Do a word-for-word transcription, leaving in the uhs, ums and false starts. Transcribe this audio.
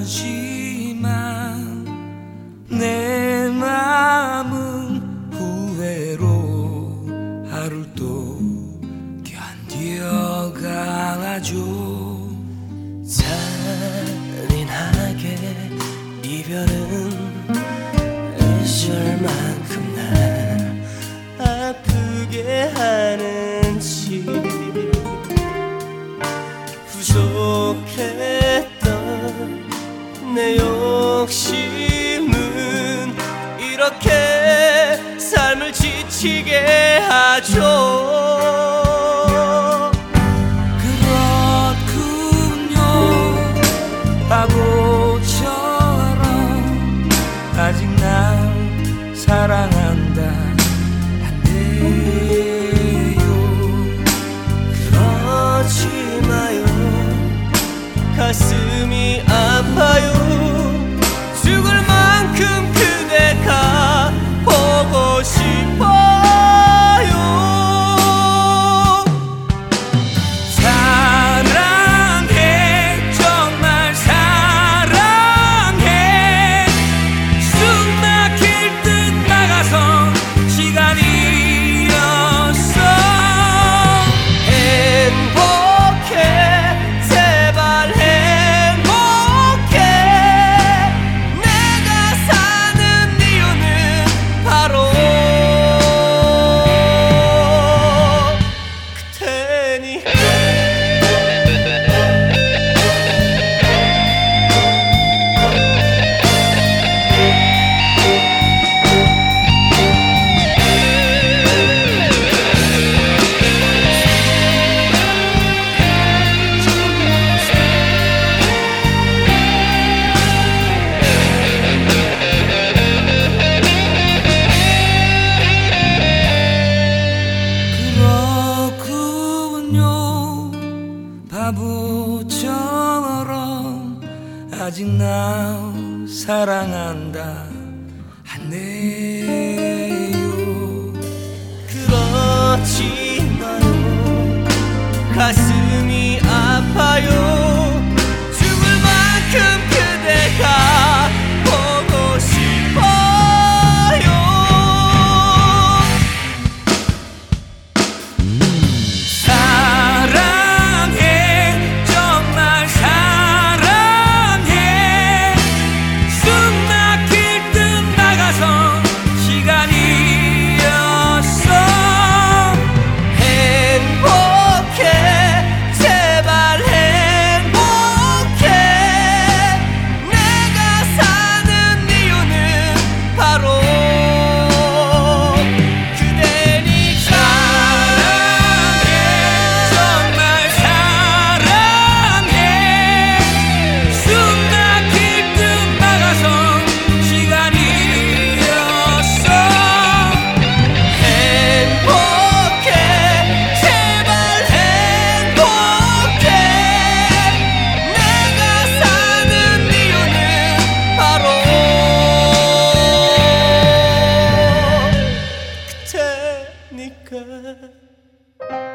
하지만 내 마음은 후회로 하루를 또 견뎌가죠. 잔인하게 이별은 잊을 만큼 날 아프게 하는지 부족했던 내 욕심은 이렇게 삶을 지치게 하죠. 그렇군요. 바보처럼 아직 날 사랑한다 한대요. 그러지 마요. 가슴이 아파요. 죽을 만큼 그대가 보고 싶어요. 사랑해 정말 사랑해. 숨 막힐 듯 나가서 시간이었어. 행복해 제발 행복해. 내가 사는 이유는 바로 그테니까. 그렇군요. 바보처럼 아직 나 사랑한다 하네요. 그렇지 마요. 가슴이 아파요. 죽을 만큼 그대가 보고 싶어요. 사랑해 정말 사랑해. 숨 막힐 듯 나가서 시간이었어. 행복해 제발 행복해. 내가 사는 이유는 바로 그대니까. 정말 사랑해. 숨 막힐 듯 나가서 시간이었어. 행복해 제발 행복해. 내가 사는 이유는 바로 그테니까.